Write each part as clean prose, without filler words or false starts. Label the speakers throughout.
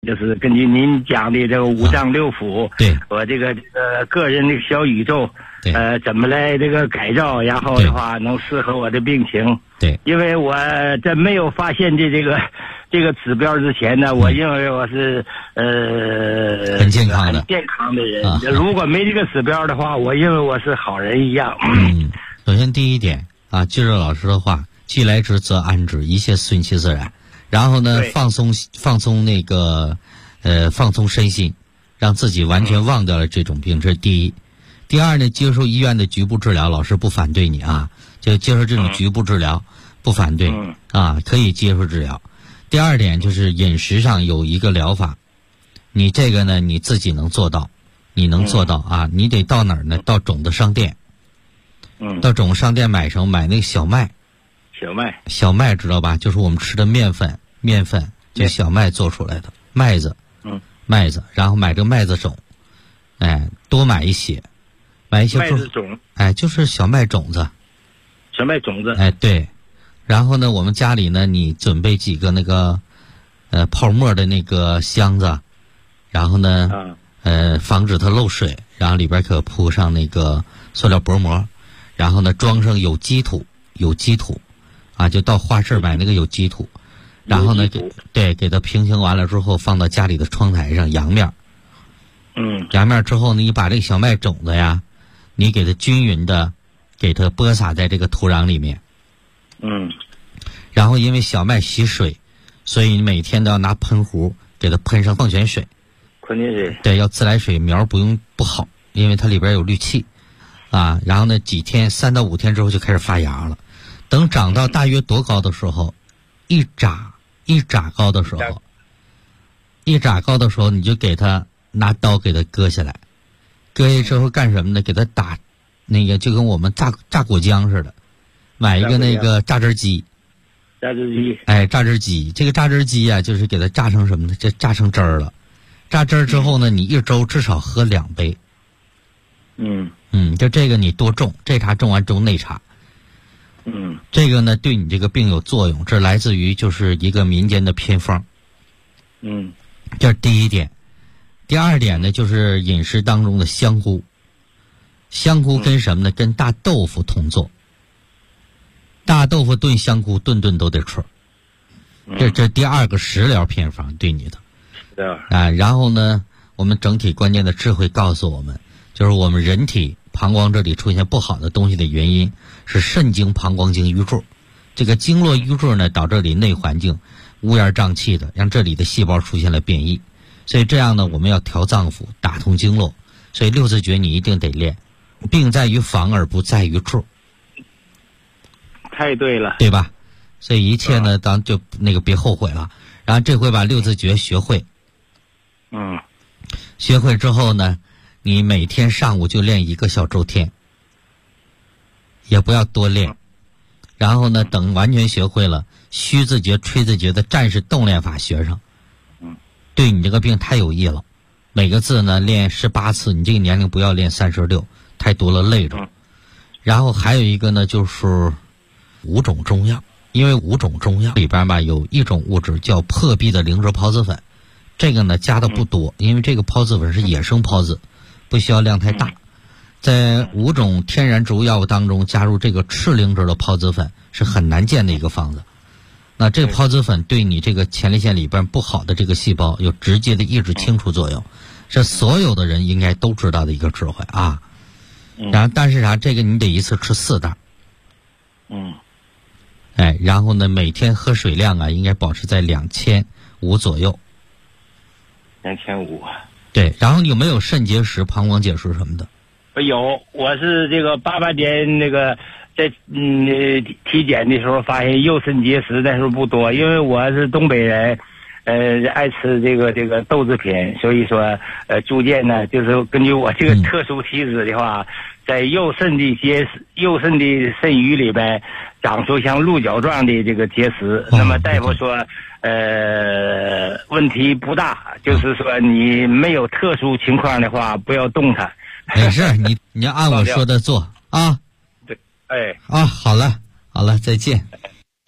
Speaker 1: 就是根据您讲的这个五脏六腑，
Speaker 2: 对，
Speaker 1: 我这个个人的小宇宙，
Speaker 2: 对，
Speaker 1: 怎么来这个改造，然后的话能适合我的病情。
Speaker 2: 对，
Speaker 1: 因为我在没有发现这个指标之前呢，我认为我是
Speaker 2: 很健康的，
Speaker 1: 很健康的人。如果没这个指标的话，我认为我是好人一样。
Speaker 2: 首先第一点啊，记着老师的话，既来之则安之，一切顺其自然。然后呢，放松那个放松身心，让自己完全忘掉了这种病，这是第一。第二呢，接受医院的局部治疗，老师不反对你啊，就接受这种局部治疗，不反对啊，可以接受治疗。第二点就是饮食上有一个疗法，你这个呢你自己能做到，你能做到啊，你得到哪儿呢？到种子商店，到种子商店买那个小麦。小麦知道吧？就是我们吃的面粉，就小麦做出来的麦子，然后买这个麦子种，多买一些
Speaker 1: 麦子种，
Speaker 2: 就是小麦种子，对。然后呢，我们家里呢，你准备几个那个泡沫的那个箱子，然后呢，防止它漏水，然后里边可铺上那个塑料薄膜，然后呢装上有机土。啊，就到花市买那个有机土，然后呢，给它平行完了之后，放到家里的窗台上阳面。阳面之后呢，你把这个小麦种子呀，你给它均匀的，给它播撒在这个土壤里面。然后因为小麦吸水，所以你每天都要拿喷壶给它喷上矿泉水。对，要自来水，苗不好，因为它里边有氯气。啊，然后呢，3到5天之后就开始发芽了。等长到大约多高的时候，一拃高的时候，你就给它拿刀给它割下来，割下之后干什么呢？给它打那个就跟我们榨果浆似的，买一个那个榨汁机。榨汁机，这个榨汁机啊，就是给它榨成什么呢？这榨成汁儿了。榨汁儿之后呢，你1周至少喝2杯。就这个你多种，这茶种完种那茶。这个呢对你这个病有作用，这来自于就是一个民间的偏方。这是第一点。第二点呢，就是饮食当中的香菇。香菇跟什么呢？跟大豆腐同做。大豆腐炖香菇，顿顿都得吃。这第二个食疗偏方对你的。然后呢，我们整体关键的智慧告诉我们，就是我们人体膀胱这里出现不好的东西的原因是肾经、膀胱经瘀滞。这个经络瘀滞呢，导致这里内环境乌烟瘴气的，让这里的细胞出现了变异。所以这样呢，我们要调脏腑，打通经络。所以6字诀你一定得练。病在于防而不在于治。
Speaker 1: 太对了，
Speaker 2: 对吧？所以一切呢，咱就别后悔了。然后这回把6字诀学会。学会之后呢，你每天上午就练1个小周天，也不要多练。然后呢，等完全学会了，虚字诀、吹字诀的战士动练法学上，对你这个病太有益了。每个字呢练18次，你这个年龄不要练36，太多了累着。然后还有一个呢，就是5种中药，因为5种中药里边吧有一种物质叫破壁的灵芝孢子粉，这个呢加的不多，因为这个孢子粉是野生孢子，不需要量太大。在5种天然植物药物当中加入这个赤灵芝的孢子粉是很难见的一个方子。那这个孢子粉对你这个前列腺里边不好的这个细胞有直接的抑制清除作用，这所有的人应该都知道的一个智慧啊。然后但是这个你得一次吃4袋。然后呢，每天喝水量啊，应该保持在2500左右。
Speaker 1: 2500。
Speaker 2: 对，然后有没有肾结石、膀胱结石什么的？
Speaker 1: 有，我是这个88年那个在体检的时候发现右肾结石，但是不多，因为我是东北人，爱吃这个豆制品，所以说逐渐呢，就是根据我这个特殊体质的话，在右肾的肾盂里边长出像鹿角状的这个结石。那么大夫说问题不大，就是说你没有特殊情况的话不要动它。
Speaker 2: 没事，你要按我说的做啊。
Speaker 1: 对，
Speaker 2: 好了，再见。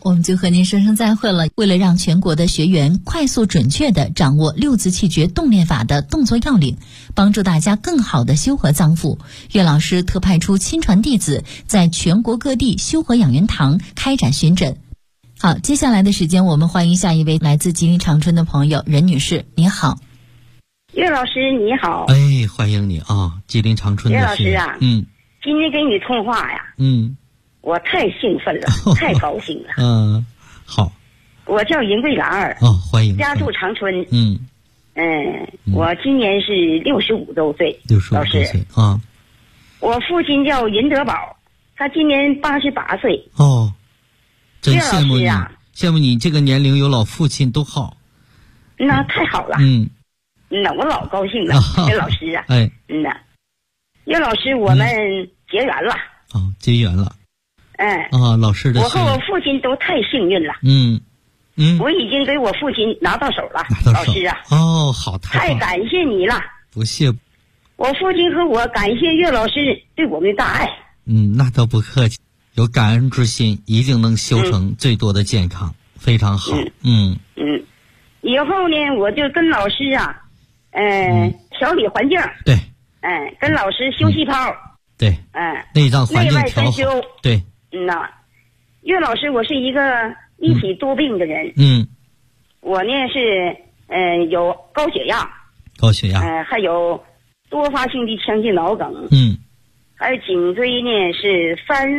Speaker 3: 我们就和您说声再会了。为了让全国的学员快速准确地掌握六字气诀动练法的动作要领，帮助大家更好地修和脏腑，岳老师特派出亲传弟子，在全国各地修和养元堂开展巡诊。好，接下来的时间我们欢迎下一位来自吉林长春的朋友任女士，你好。
Speaker 4: 岳老师你好。
Speaker 2: 哎，欢迎你啊，吉林长春的
Speaker 4: 岳老师啊，今天跟你通话呀，我太兴奋了，太高兴了。
Speaker 2: 好。
Speaker 4: 我叫银桂兰儿。
Speaker 2: 欢迎。
Speaker 4: 家住长春。我今年是65周岁。
Speaker 2: 65周岁啊。
Speaker 4: 我父亲叫任德宝，他今年88岁。
Speaker 2: 真羡慕你，羡慕你这个年龄有老父亲都好。
Speaker 4: 那太好了。我老高兴了，岳老师啊。岳老师，我们结缘了。
Speaker 2: 结缘了。老师的。
Speaker 4: 我和我父亲都太幸运了。我已经给我父亲拿到手了。老师啊。
Speaker 2: 好，
Speaker 4: 太感谢你了。
Speaker 2: 不谢。
Speaker 4: 我父亲和我感谢岳老师对我们的大爱。
Speaker 2: 那倒不客气，有感恩之心，一定能修成最多的健康，非常好。
Speaker 4: 以后呢，我就跟老师啊，调理环境。
Speaker 2: 对。
Speaker 4: 跟老师修气泡。
Speaker 2: 对。内脏环境调好。对。
Speaker 4: 岳老师，我是一个一体多病的人。我呢是有高血压。还有多发性的腔镜脑梗。还有颈椎呢是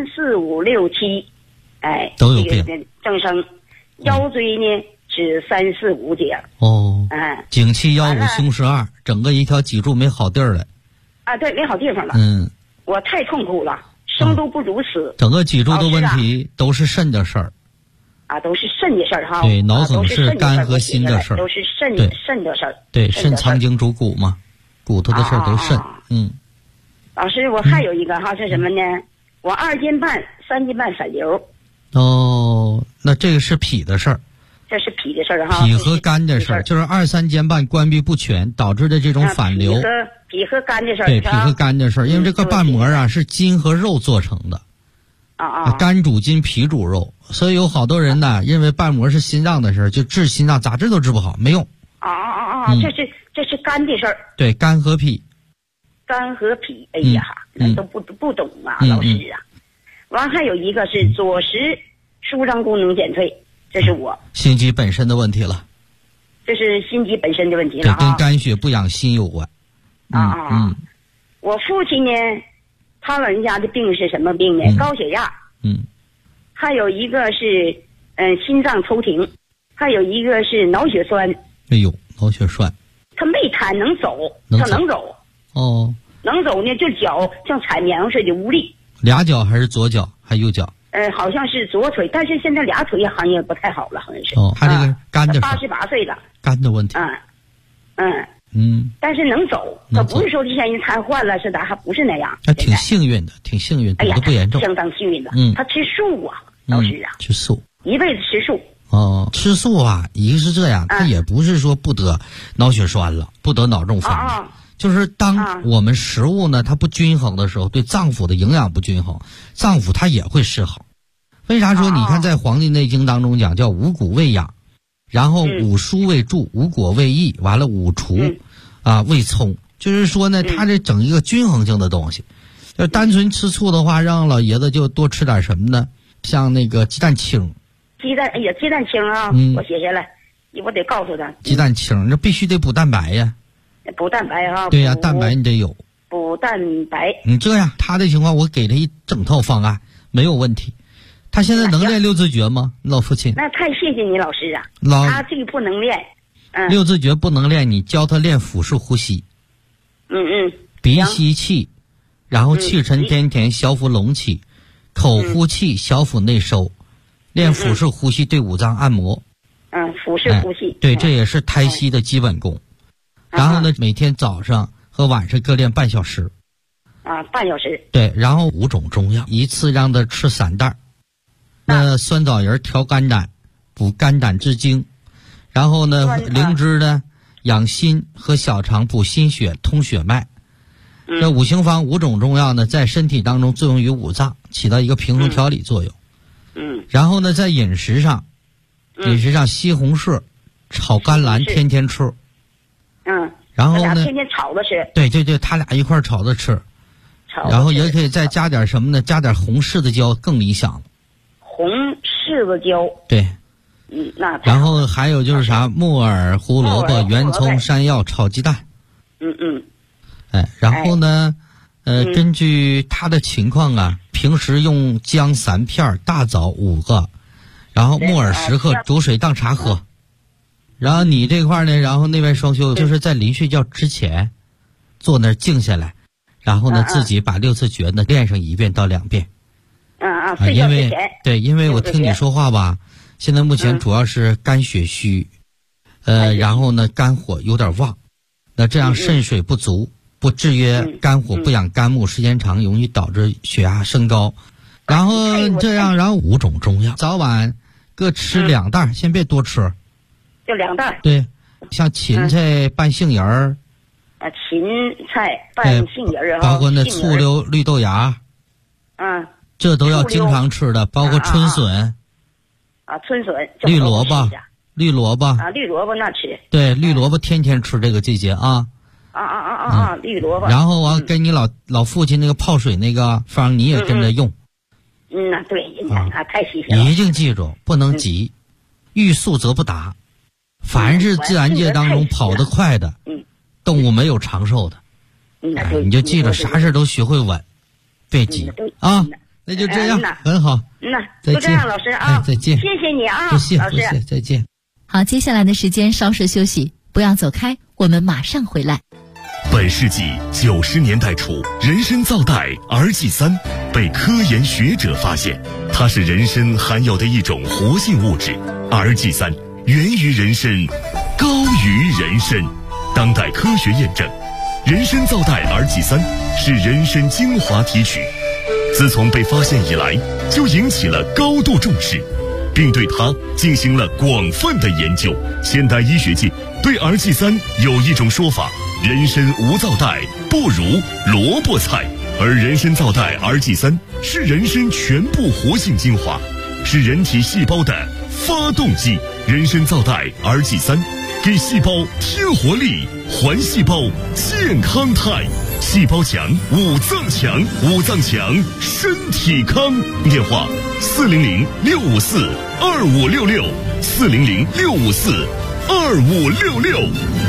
Speaker 4: 3、4、5、6、7，
Speaker 2: 都有病。
Speaker 4: 增生。腰椎呢是3、4、5节。
Speaker 2: 颈7腰5胸12，整个一条脊柱没好地儿了。
Speaker 4: 对，没好地方了。我太痛苦了，生都不如死。
Speaker 2: 整个脊柱的问题都是肾的事儿。
Speaker 4: 都是肾的事儿哈。
Speaker 2: 对，脑梗是肝和心的事儿。
Speaker 4: 都是肾的事儿。
Speaker 2: 对，肾藏经主骨嘛，骨头的事儿都是肾。
Speaker 4: 老师，我还有一个是什么呢？我2斤半、3斤半反流。
Speaker 2: 那这个是脾的事儿。
Speaker 4: 这是脾的事儿哈。
Speaker 2: 脾和肝的事儿，就是2、3间半关闭不全导致的这种反流。
Speaker 4: 脾和肝的事儿。
Speaker 2: 对，脾和肝的事儿，因为这个瓣膜是筋和肉做成的。肝主筋，脾主肉，所以有好多人呢，认为瓣膜是心脏的事儿，就治心脏咋治都治不好，没用。
Speaker 4: 这是肝的事儿。
Speaker 2: 对，肝和脾。
Speaker 4: 肝和脾，哎呀，那都不懂啊，老师啊。完还有一个是左食舒张功能减退，这是我
Speaker 2: 心肌本身的问题了。
Speaker 4: 这是心肌本身的问题了。
Speaker 2: 对，跟肝血不养心有关。
Speaker 4: 我父亲呢，他老人家的病是什么病呢？高血压。还有一个是心脏抽停，还有一个是脑血栓。脑血栓。他没瘫，能走，他能走。能走呢，就脚像踩棉花似的无力。
Speaker 2: 俩脚还是左脚还右脚？
Speaker 4: 好像是左腿，但是现在俩腿好像也不太好了，好像是。
Speaker 2: 他这个肝的
Speaker 4: 88岁了。
Speaker 2: 肝的问题。
Speaker 4: 但是能走，他不是说现在瘫痪了似的，还不是那样。
Speaker 2: 他挺幸运的，挺幸运，都不严重，
Speaker 4: 相当幸运的。他吃素啊，老师啊，
Speaker 2: 吃素，
Speaker 4: 一辈子吃素。
Speaker 2: 吃素啊，一个是这样，他也不是说不得脑血栓了，不得脑中风了。就是当我们食物呢它不均衡的时候，对脏腑的营养不均衡，脏腑它也会失衡。为啥说你看在《黄帝内经》当中讲叫五谷为养，然后五蔬为助，五果为益，完了五雏为葱，就是说呢它这整一个均衡性的东西。要单纯吃醋的话，让老爷子就多吃点什么呢？像那个鸡蛋清。
Speaker 4: 鸡蛋清啊，我写下来，我得告诉他。
Speaker 2: 鸡蛋清，那必须得补蛋白呀。
Speaker 4: 补蛋白啊。
Speaker 2: 对呀，蛋白你得有。
Speaker 4: 补蛋白。
Speaker 2: 你这样，他的情况我给他一整套方案，没有问题。他现在能练六字诀吗？老父亲。
Speaker 4: 那太谢谢你老师啊。他这个不能练。
Speaker 2: 六字诀不能练，你教他练腹式呼吸。鼻吸气，然后气沉丹田，小腹隆起，口呼气，小腹内收。练腹式呼吸对五脏按摩。
Speaker 4: 腹式呼吸。
Speaker 2: 对，这也是胎息的基本功。然后呢，每天早上和晚上各练半小时。
Speaker 4: 半小时。
Speaker 2: 对，然后5种中药，一次让他吃3袋。那酸枣仁调肝胆，补肝胆之精。然后呢，灵芝呢养心和小肠，补心血，通血脉。这五行方5种中药呢，在身体当中作用于五脏，起到一个平衡调理作用。 然后呢，在饮食上，西红柿炒甘蓝天天吃。然后呢，
Speaker 4: 天天炒着吃。
Speaker 2: 对，他俩一块炒着吃。然后也可以再加点什么呢？加点红柿子椒更理想了。
Speaker 4: 红柿子椒。
Speaker 2: 对。
Speaker 4: 那。
Speaker 2: 然后还有就是啥？木耳、胡萝卜、圆葱、山药炒鸡蛋。然后呢，根据他的情况啊，平时用姜3片，大枣5个，然后木耳10克，煮水当茶喝。然后你这块呢，然后内外双修就是在临睡觉之前，坐那儿静下来，然后呢自己把6次诀呢练上1遍到2遍。
Speaker 4: 睡觉之前。
Speaker 2: 因为我听你说话吧，现在目前主要是肝血虚，然后呢肝火有点旺，那这样肾水不足，不制约肝火，不养肝木，时间长容易导致血压升高。然后这样，然后5种中药，早晚各吃2袋，先别多吃。
Speaker 4: 就2袋。
Speaker 2: 对，像芹菜拌杏仁儿。
Speaker 4: 芹菜拌杏仁儿，
Speaker 2: 包括那醋溜绿豆芽。这都要经常吃的，包括春笋。
Speaker 4: 春笋。
Speaker 2: 绿萝卜。绿萝卜。
Speaker 4: 绿萝卜那吃。
Speaker 2: 对，绿萝卜天天吃，这个季节啊。
Speaker 4: 绿萝卜。
Speaker 2: 然后我跟你老父亲那个泡水那个方，你也跟着用。
Speaker 4: 对，太细心了。
Speaker 2: 一定记住，不能急，欲速则不达。凡是自然界当中跑得快的，动物没有长寿的。你就记着，啥事都学会稳，别急啊。那就这样，很好。
Speaker 4: 就这样，老师啊，
Speaker 2: 再见。
Speaker 4: 谢谢你啊，
Speaker 2: 不谢，再见。
Speaker 3: 好，接下来的时间稍事休息，不要走开，我们马上回来。
Speaker 5: 本世纪90年代初，人参皂苷 RG3 被科研学者发现，它是人参含有的一种活性物质。RG3 源于人参，高于人参。当代科学验证，人参皂苷 RG3 是人参精华提取。自从被发现以来，就引起了高度重视，并对它进行了广泛的研究。现代医学界对 RG3 有一种说法：人参无皂苷，不如萝卜菜。而人参皂苷 RG3 是人参全部活性精华，是人体细胞的发动机。人参皂苷 RG3 给细胞添活力，还细胞健康态。细胞强，五脏强，五脏强，身体康。电话400-654-2566，400-654-2566。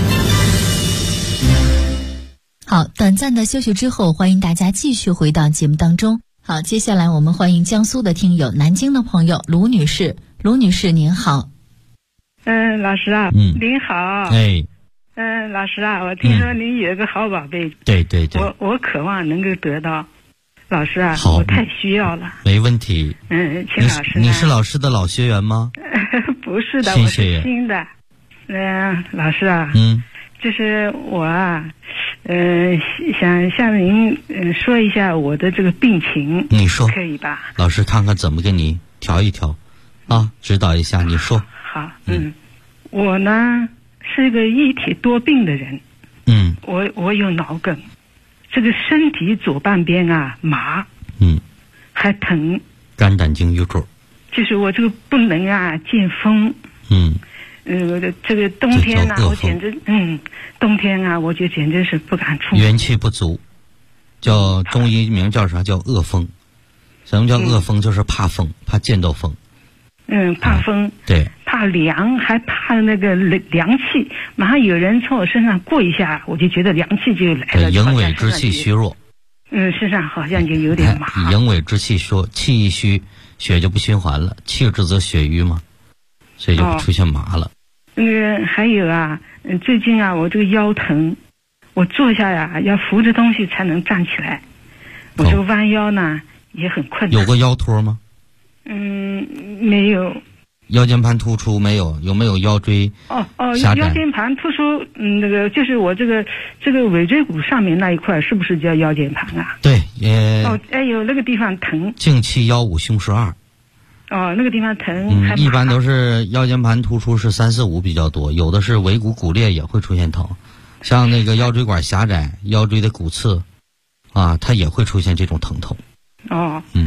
Speaker 3: 好，短暂的休息之后，欢迎大家继续回到节目当中。好，接下来我们欢迎江苏的听友，南京的朋友卢女士。卢女士您好。
Speaker 6: 老师啊，您好。老师啊，我听说您有个好宝贝。
Speaker 2: 对。
Speaker 6: 我渴望能够得到。老师啊，
Speaker 2: 好，
Speaker 6: 我太需要了。
Speaker 2: 没问题。
Speaker 6: 请老师。
Speaker 2: 你是老师的老学员吗？
Speaker 6: 不是的，我是新的。老师啊，就是我啊，想向您说一下我的这个病情。
Speaker 2: 你说
Speaker 6: 可以吧？老
Speaker 2: 师看看怎么给你调一调，指导一下。你说。
Speaker 6: 好，我呢是个一体多病的人。我有脑梗，这个身体左半边啊麻，还疼。
Speaker 2: 肝胆经瘀滞。
Speaker 6: 就是我这个不能啊见风。这个冬天啊，我简直冬天啊，我就简直是不敢出门。
Speaker 2: 元气不足，叫中医名叫啥？叫恶风。什么叫恶风？就是怕风，怕见到风。
Speaker 6: 怕风。对。怕凉，还怕那个凉气，马上有人从我身上过一下，我就觉得凉气就来了。
Speaker 2: 营尾之气虚弱。
Speaker 6: 身上好像就有点麻。
Speaker 2: 营尾之气说气一虚，血就不循环了，气滞则血瘀嘛，所以就会出现麻了。
Speaker 6: 还有啊，最近啊，我这个腰疼，我坐下呀要扶着东西才能站起来，我这个弯腰呢也很困难。
Speaker 2: 有过腰托吗？
Speaker 6: 没有。
Speaker 2: 腰间盘突出没有？有没有腰椎狭窄？
Speaker 6: 腰间盘突出，那个就是我这个尾椎骨上面那一块，是不是叫腰间盘啊？
Speaker 2: 对，
Speaker 6: 有那个地方疼。
Speaker 2: 颈七腰五胸12。
Speaker 6: 那个地方疼。
Speaker 2: 一般都是腰间盘突出是3、4、5比较多，有的是尾骨骨裂也会出现疼，像那个腰椎管狭窄、腰椎的骨刺，它也会出现这种疼痛。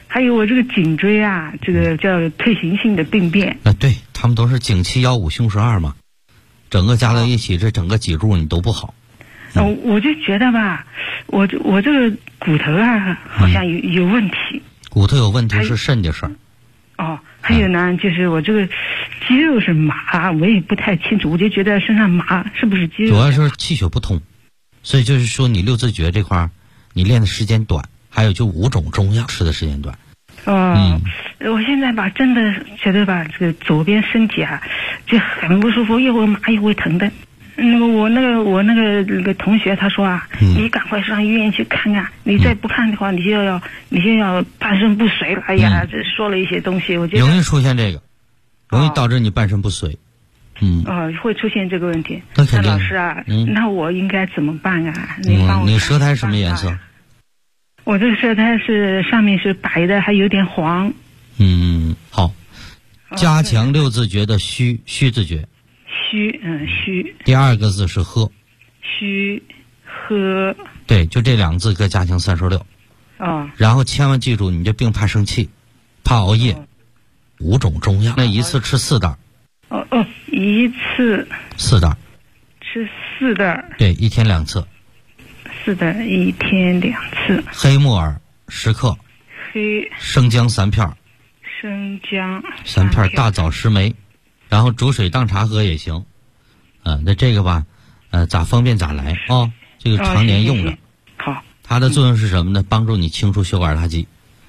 Speaker 6: 还有我这个颈椎啊，这个叫退行性的病变。
Speaker 2: 对，他们都是颈七腰五胸12嘛，整个加到一起，这整个脊柱你都不好。
Speaker 6: 我就觉得吧，我这个骨头啊，好像有问题。
Speaker 2: 骨头有问题是肾的事儿。
Speaker 6: 还有呢，就是我这个肌肉是麻，我也不太清楚，我就觉得身上麻，是不是肌肉？
Speaker 2: 主要是气血不通，所以就是说你六字诀这块儿，你练的时间短，还有就5种中药吃的时间短。
Speaker 6: 我现在吧，真的觉得吧，这个左边身体啊，就很不舒服，一会麻一会疼的。我那个同学他说啊，你赶快上医院去看看，你再不看的话，你就要半身不遂了。哎呀，这说了一些东西，我觉得容
Speaker 2: 易出现这个，容易导致你半身不遂。
Speaker 6: 会出现这个问题。
Speaker 2: 那肯定。
Speaker 6: 老师啊，那我应该怎么办啊？你帮我。
Speaker 2: 你舌苔什么颜色？
Speaker 6: 我这个舌苔是上面是白的，还有点黄。
Speaker 2: 好，加强六字诀的虚字诀。
Speaker 6: 虚。
Speaker 2: 第2个字是喝。
Speaker 6: 虚喝。
Speaker 2: 对，就这2个字各加强36。然后千万记住，你这病怕生气，怕熬夜，5种中药，那一次吃4袋。
Speaker 6: 一次
Speaker 2: 4袋。
Speaker 6: 吃4袋。
Speaker 2: 对，一天2次。
Speaker 6: 4袋，一天2次。
Speaker 2: 黑木耳10克。生姜3片。
Speaker 6: 生姜
Speaker 2: 3片，大枣10枚。然后煮水当茶喝也行，那这个吧，咋方便咋来啊，这个常年用着。
Speaker 6: 好。
Speaker 2: 它的作用是什么呢？帮助你清除血管垃圾。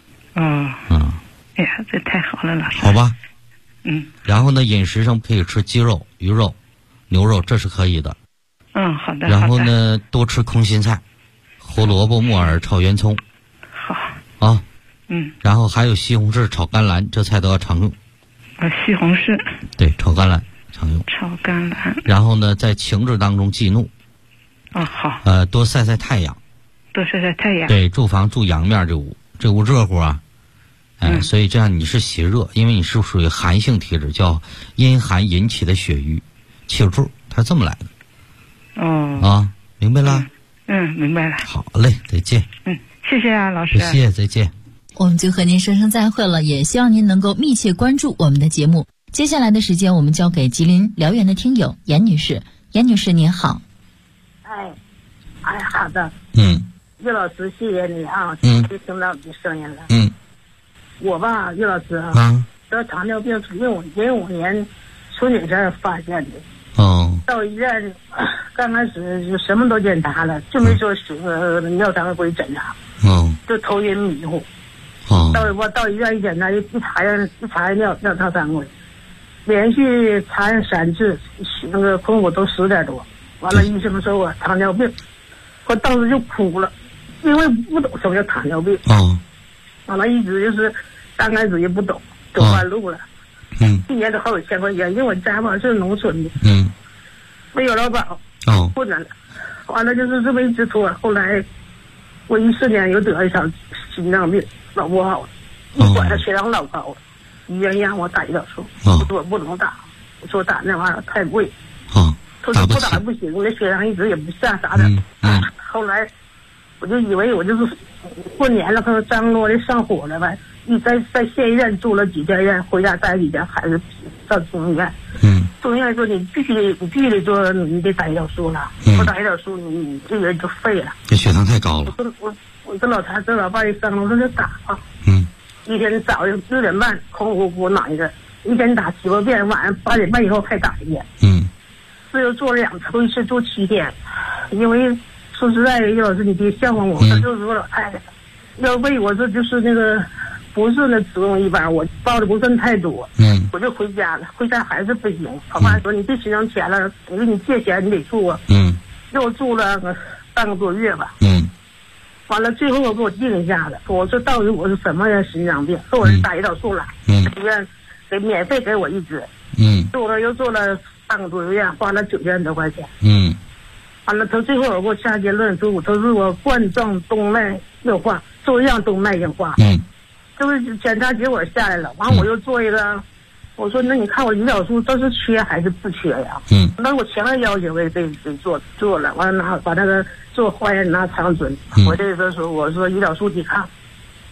Speaker 6: 哎呀，这太好了，老师。
Speaker 2: 好吧。然后呢，饮食上可以吃鸡肉、鱼肉、牛肉，这是可以的。
Speaker 6: 好的。
Speaker 2: 然后呢，多吃空心菜、胡萝卜、木耳炒圆葱。
Speaker 6: 好。
Speaker 2: 然后还有西红柿炒甘蓝，这菜都要常用。
Speaker 6: 西红柿。
Speaker 2: 对，炒甘蓝常用。
Speaker 6: 炒甘蓝。
Speaker 2: 然后呢，在情志当中忌怒。
Speaker 6: 好。
Speaker 2: 多晒晒太阳。
Speaker 6: 多晒晒太阳。
Speaker 2: 对，住房住阳面，这屋热乎啊。所以这样你是邪热，因为你是属于寒性体质，叫阴寒引起的血瘀气柱，它这么来的。明白了？
Speaker 6: 明白了。
Speaker 2: 好嘞，再见。
Speaker 6: 谢谢啊，老师。
Speaker 2: 不谢，再见。
Speaker 3: 我们就和您说声再会了，也希望您能够密切关注我们的节目。接下来的时间，我们交给吉林辽源的听友严女士。严女士您好。
Speaker 7: 好的。岳老师，谢谢你啊，听到你的声音了。我吧，岳老师得糖尿病是05年春节前发现的。到医院刚开始就什么都检查了，就没说尿常规检查。就头晕迷糊。到医院一检查，一查尿常规，连续查3次，那个空腹都10点多。完了，医生说我糖尿病，我当时就哭了，因为不懂什么叫糖尿病。完了，一直就是刚开始也不懂，走弯路了。一年都好几千块钱，因为我家吧是农村的。没有劳保。困难了。完了就是这么一直拖，后来我14年又得了一场心脏病，老不好了，一管他血糖老高了，医院让我打胰岛素，我说我不能打，我说打那玩意儿太贵。他说不打不行，那血糖一直也不下啥的。后来我就以为我就是过年了，他说张罗的上火了呗，在县医院住了几天院，回家待几天，还是上中医院。中医院说你必须得做，你得打胰岛素了，不打胰岛素你这人就废了。
Speaker 2: 这血糖太高了。
Speaker 7: 我跟老谭、跟老伴一商量，我说就打吧。一天早上6点半空乎乎拿一个，一天打7、8遍，晚上8点半以后还打一遍。这又做了2次，一次做7天。因为说实在的，岳老师你别笑话我，他就是我老太太，要为我这就是那个不是那子宫一般，我报的不算太多。我就回家了，回家还是不行。我妈说你别心疼钱了，我给你借钱你得住啊。又住了半个多月吧。完了，最后我给我定下了，我说到底我是什么样心脏病？说我是打胰岛素了，医院给免费给我一支。又做了半个多月，花了9000多块钱。完了，他最后我给我下结论说，他说我冠状动脉硬化，中样动脉硬化。就是检查结果下来了，完我又做一个，我说那你看我胰岛素这是缺还是不缺呀？那我强烈要求我也得做了，完了把那个做化验拿肠准，我这个时候我说胰岛素抵抗，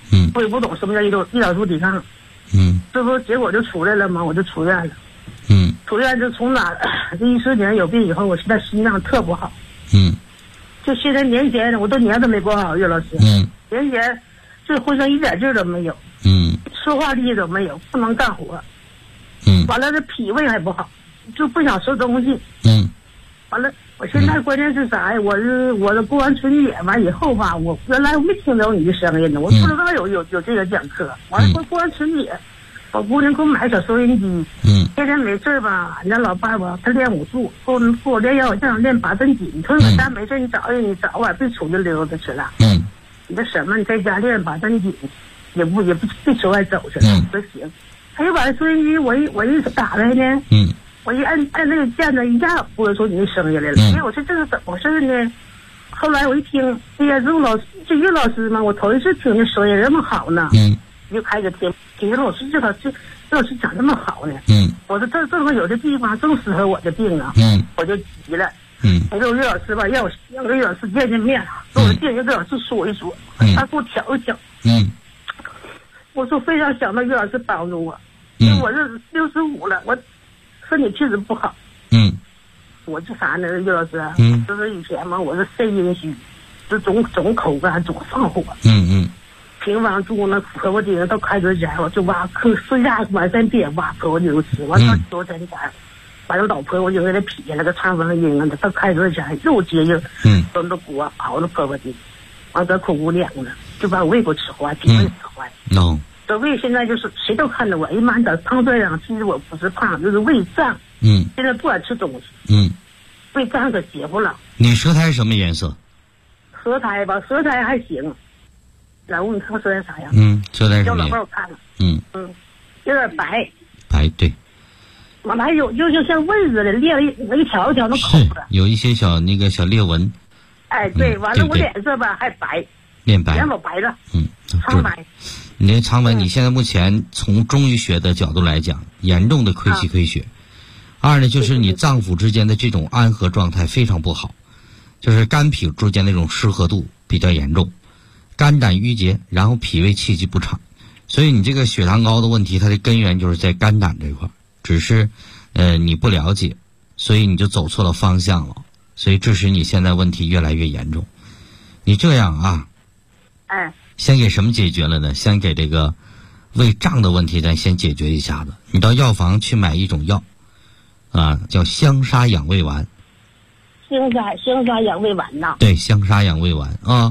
Speaker 7: 我也不懂什么叫胰岛素抵抗。这不结果就出来了吗？我就出院了。出院就从哪？14年有病以后，我现在心脏特不好。就现在年前我都年都没过好，岳老师。年前这浑身一点劲都没有。说话力都没有，不能干活。完了这脾胃还不好，就不想吃东西。完了，我现在关键是啥呀？我这过完春节完以后吧，我原来我没听着你的声音呢，我不知道有这个讲课。完了过完春节，我姑娘给我买小收音机。天天没事吧，俺家老爸吧，他练武术，给我练腰像练八阵锦。你说你家没事，你早晚别出去溜达去了。你这什么？你在家练八阵锦，也不别出外走去了，不行。哎呀，把收音机我一打开呢。我一按那个键子，一下播出你的声音来了。我说这是怎么回事呢？后来我一听，哎呀，这岳老师嘛，我头一次听这声音这么好呢。就开始听岳老师这老师讲这么好呢。我说这正好有的地方正适合我的病啊。我就急了。我说岳老师吧，让跟岳老师见面，跟我见岳老师说一说，他给我调一调。我说非常想到岳老师帮助我，因为我这65了，我身体确实不好。我就啥呢，岳老师啊，就是以前嘛，我是肾阴虚，就总口干，总上火。平房住那婆婆丁到开嘴前，我就挖坑，睡觉晚上别挖婆婆丁吃，完到昨天前，完了老婆婆就给他劈下来个肠风阴啊，到开嘴前又接应，端到锅熬着婆婆丁，完再苦苦凉了，就把胃给我吃坏，脾胃吃坏。这胃现在就是谁都看着我，哎妈，你咋胖这样？其实我不是胖，就是胃胀。现在不敢吃东西。胃胀可邪乎了。
Speaker 2: 你舌苔什么颜色？
Speaker 7: 舌苔吧，舌苔还行。老吴，你看舌苔啥样？
Speaker 2: 舌苔什么样？
Speaker 7: 叫老伴我看了。有点白。
Speaker 2: 白，对。
Speaker 7: 完了还有就像蚊子的裂了一条一条的口子。
Speaker 2: 有一些小裂纹。
Speaker 7: 哎，对，完了我脸色吧还白。
Speaker 2: 脸白。
Speaker 7: 脸老白了。苍白。
Speaker 2: 你这苍白，你现在目前从中医学的角度来讲，严重的亏气亏血。二呢，就是你脏腑之间的这种安和状态非常不好，就是肝脾之间那种失和度比较严重，肝胆郁结，然后脾胃气机不畅，所以你这个血糖高的问题，它的根源就是在肝胆这块，只是你不了解，所以你就走错了方向了，所以致使你现在问题越来越严重。你这样啊，先给什么解决了呢？先给这个胃胀的问题咱先解决一下子。你到药房去买一种药叫香砂养胃丸。
Speaker 7: 香砂养胃丸呐？
Speaker 2: 对，香砂养胃丸啊。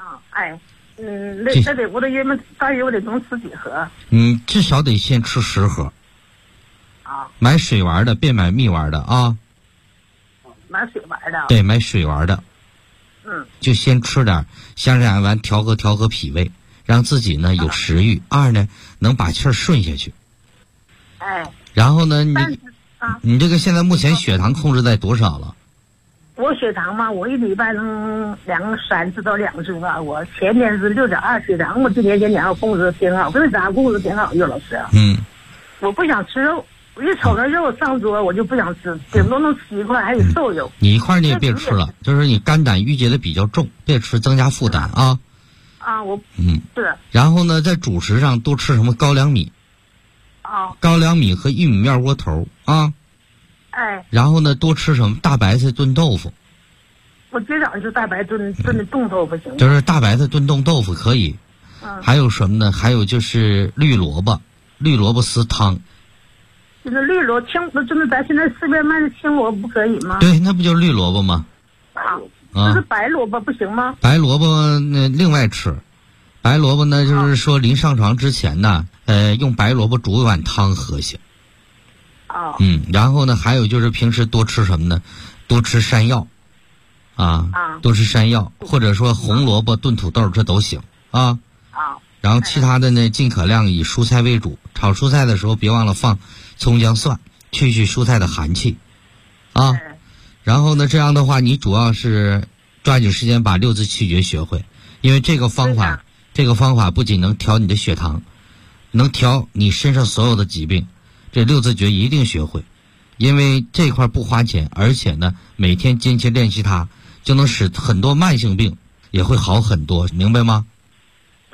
Speaker 7: 那得我得约么？大约我得能吃几盒？
Speaker 2: 至少得先吃10盒。买水丸的，别买蜜丸的啊。
Speaker 7: 买水丸的。
Speaker 2: 对，买水丸的。就先吃点香砂养胃丸，调和脾胃，让自己呢有食欲。二呢，能把气儿顺下去。然后呢，你这个现在目前血糖控制在多少了？
Speaker 7: 我血糖嘛，我一礼拜能3次到2次吧。我前天是6.2血糖，我今年我控制的挺好，为啥控制的挺好？岳老师啊，我不想吃肉，我一瞅那肉上桌，我就不想吃，顶多能吃一块，还得瘦肉。
Speaker 2: 你一块你也别吃了，就是你肝胆郁结的比较重，别吃，增加负担啊。
Speaker 7: 是。
Speaker 2: 然后呢，在主食上多吃什么高粱米。高粱米和玉米面窝头啊。然后呢，多吃什么大白菜炖豆腐。
Speaker 7: 我今早上就大白炖的冻豆腐行吗？
Speaker 2: 就是大白菜炖冻豆腐可以。还有什么呢？还有就是绿萝卜丝汤。
Speaker 7: 就是绿萝就是咱现在市面卖的青萝卜不可以吗？
Speaker 2: 对，那不就是绿萝卜吗？
Speaker 7: 就是白萝卜不行吗？
Speaker 2: 白萝卜另外吃。白萝卜呢，就是说临上床之前呢，用白萝卜煮一碗汤喝下。然后呢，还有就是平时多吃什么呢？多吃山药，多吃山药，或者说红萝卜炖土豆，这都行啊。然后其他的呢，尽可量以蔬菜为主。炒蔬菜的时候，别忘了放葱姜蒜，去蔬菜的寒气啊。然后呢，这样的话，你主要是抓紧时间把6字气诀学会，因为这个方法不仅能调你的血糖，能调你身上所有的疾病。这6字诀一定学会，因为这块不花钱，而且呢，每天坚持练习它，就能使很多慢性病也会好很多，明白吗？
Speaker 7: 对，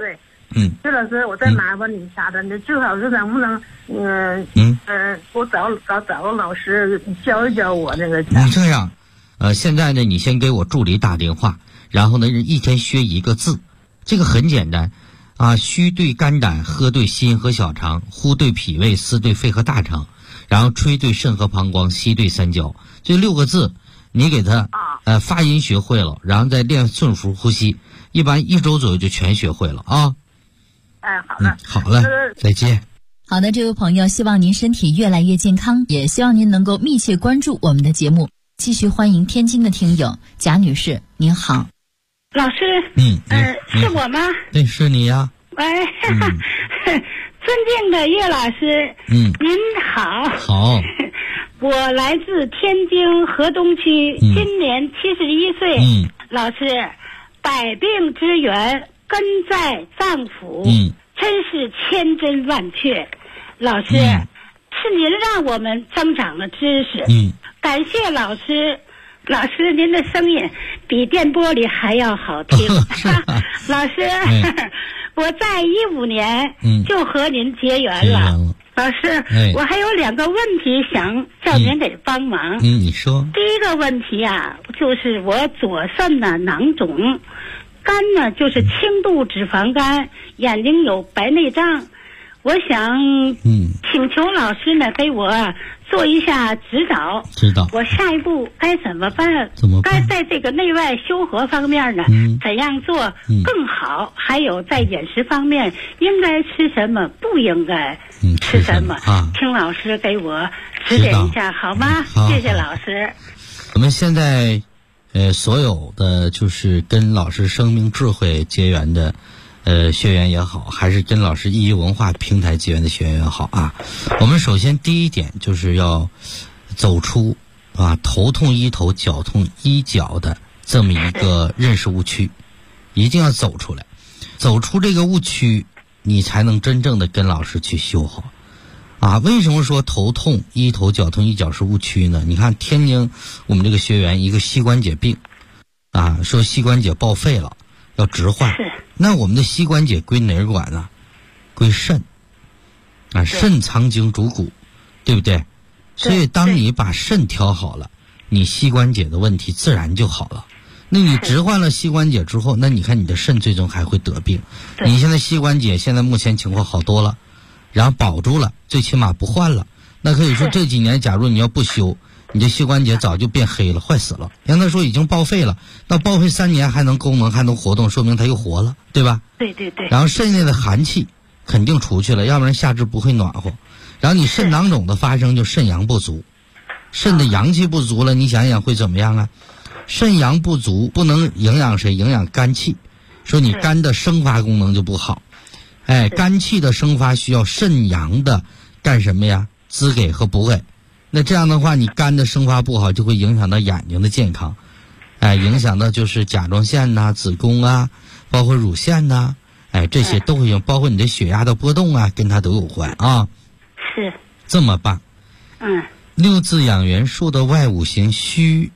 Speaker 7: 岳老师，我再麻烦你一下子，你最好是能不能我找个老师教一教我那个。
Speaker 2: 你这样，现在呢，你先给我助理打电话，然后呢，一天学一个字，这个很简单啊，虚对肝胆，喝对心和小肠，呼对脾胃，思对肺和大肠，然后吹对肾和膀胱，吸对三焦，这6个字，你给他发音学会了，然后再练顺腹呼吸，一般1周左右就全学会了啊。
Speaker 7: 好的，
Speaker 2: 好了，再见。
Speaker 3: 好的，这位朋友，希望您身体越来越健康，也希望您能够密切关注我们的节目。继续欢迎天津的听友贾女士，您好。
Speaker 8: 老师，是我吗？
Speaker 2: 对，是你呀。
Speaker 8: 喂，尊敬的岳老师，您好。
Speaker 2: 好。
Speaker 8: 我来自天津河东区，今年71岁。老师，百病之源根在脏腑，真是千真万确。老师，是您让我们增长了知识。感谢老师。老师，您的声音比电波里还要好听。老师，我在15年就和您结缘了。老师，我还有2个问题想叫您给帮忙。
Speaker 2: 你说。
Speaker 8: 第一个问题啊，就是我左肾呢囊肿，肝呢就是轻度脂肪肝，眼睛有白内障。我想请求老师呢给我做一下指导，我下一步该怎么办？该在这个内外修和方面呢，怎样做更好？还有在饮食方面应该吃什么，不应该吃什么？请老师给我指点一下好吗？谢谢老师。
Speaker 2: 我们现在所有的就是跟老师生命智慧结缘的学员也好，还是跟老师易文化平台结缘的学员也好啊，我们首先第一点就是要走出头痛医头，脚痛医脚的这么一个认识误区，一定要走出来，走出这个误区，你才能真正的跟老师去修好啊。为什么说头痛医头，脚痛医脚是误区呢？你看天津我们这个学员一个膝关节病啊，说膝关节报废了要置换，那我们的膝关节归哪儿管呢？归肾啊，肾藏精主骨，对不对？所以当你把肾调好了，你膝关节的问题自然就好了。那你置换了膝关节之后，那你看你的肾最终还会得病。你现在膝关节现在目前情况好多了，然后保住了，最起码不换了，那可以说这几年假如你要不修，你这膝关节早就变黑了，坏死了。让他说已经报废了，那报废3年还能功能还能活动，说明它又活了，对吧？
Speaker 8: 对。
Speaker 2: 然后肾内的寒气肯定出去了，要不然下肢不会暖和。然后你肾囊肿的发生就肾阳不足，肾的阳气不足了，你想想会怎么样啊？肾阳不足不能营养谁？营养肝气，说你肝的生发功能就不好。肝气的生发需要肾阳的干什么呀？滋给和补给。那这样的话，你肝的生发不好，就会影响到眼睛的健康，影响到就是甲状腺呐、子宫啊，包括乳腺呐，这些都会有，包括你的血压的波动啊，跟它都有关啊。
Speaker 8: 是。
Speaker 2: 这么办？6字养元数的外五行虚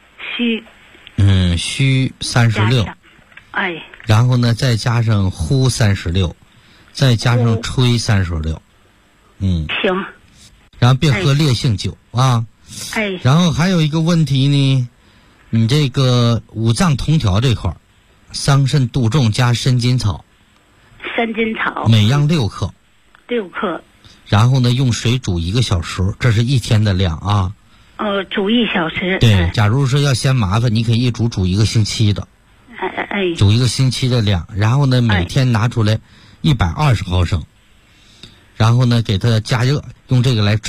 Speaker 2: 36，然后呢再加上呼36，再加上吹36，
Speaker 8: 行。
Speaker 2: 然后别喝烈性酒啊。然后还有一个问题呢，你这个五脏同调这块儿，桑葚、杜仲加参金草，每样6克，然后呢用水煮1个小时，这是1天的量啊。
Speaker 8: 煮1小时。
Speaker 2: 对，假如说要嫌麻烦，你可以一煮1个星期的，煮1个星期的量，然后呢每天拿出来120毫升，然后呢给它加热，用这个来